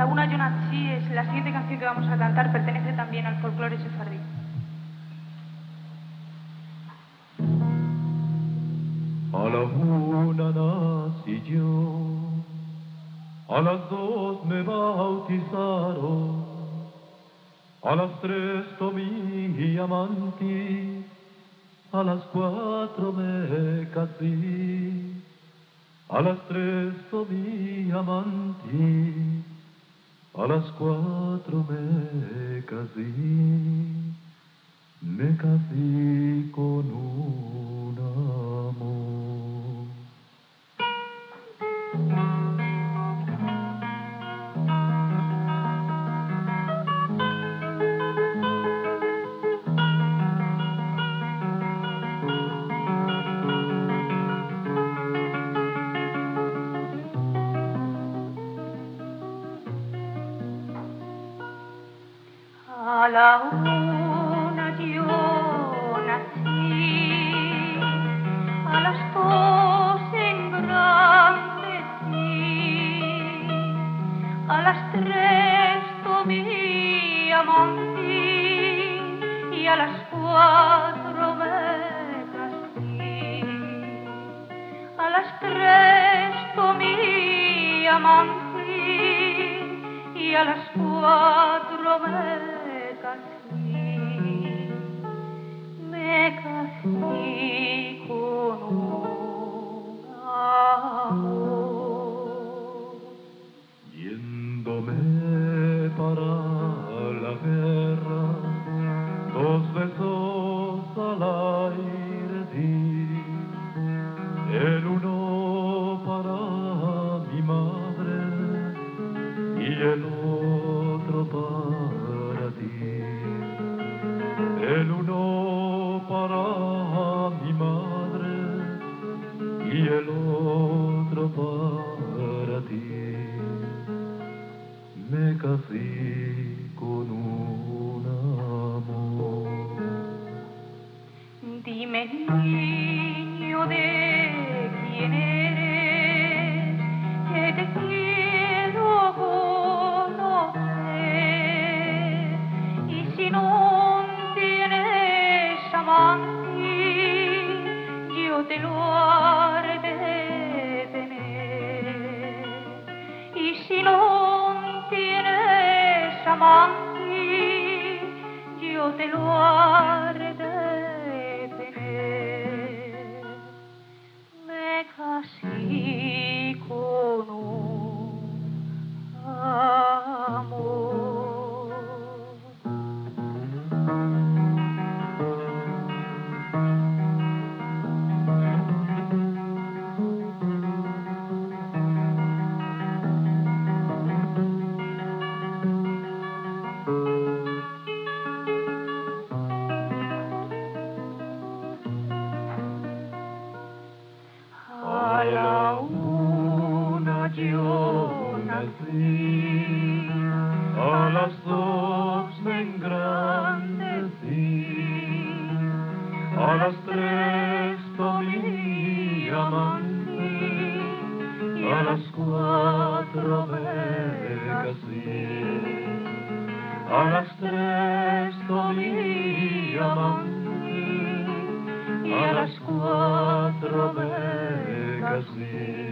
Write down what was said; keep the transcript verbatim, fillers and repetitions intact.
la una yo nací es la siguiente canción que vamos a cantar, pertenece también al folclore sefardí. A la una nací yo, a las dos me bautizaron, a las tres tomé amanti, a las cuatro me casé, a las tres tomé amanti, a las cuatro me casé, me casé con un amor. A la una yo nací, a las dos engrandecí, a las tres tomé amanti y a las cuatro me casé. A las tres tomé amanti y a las cuatro me me casé con un amor. Yéndome para la guerra, dos besos al aire di, el uno para mi madre y el otro para ti. El uno para mi madre y el otro para ti. Me casé con un amor. Dime, niño, de quién eres, que te quiero conocer, y si no yo te lo haré de tener, y si no tienes amante, yo te lo haré de tener. Me casé con un amor. A la una yo nací, a las dos me engrandecí, a las tres tomé amante, a las cuatro me casé, a las tres tomé amante, a las cuatro me casé.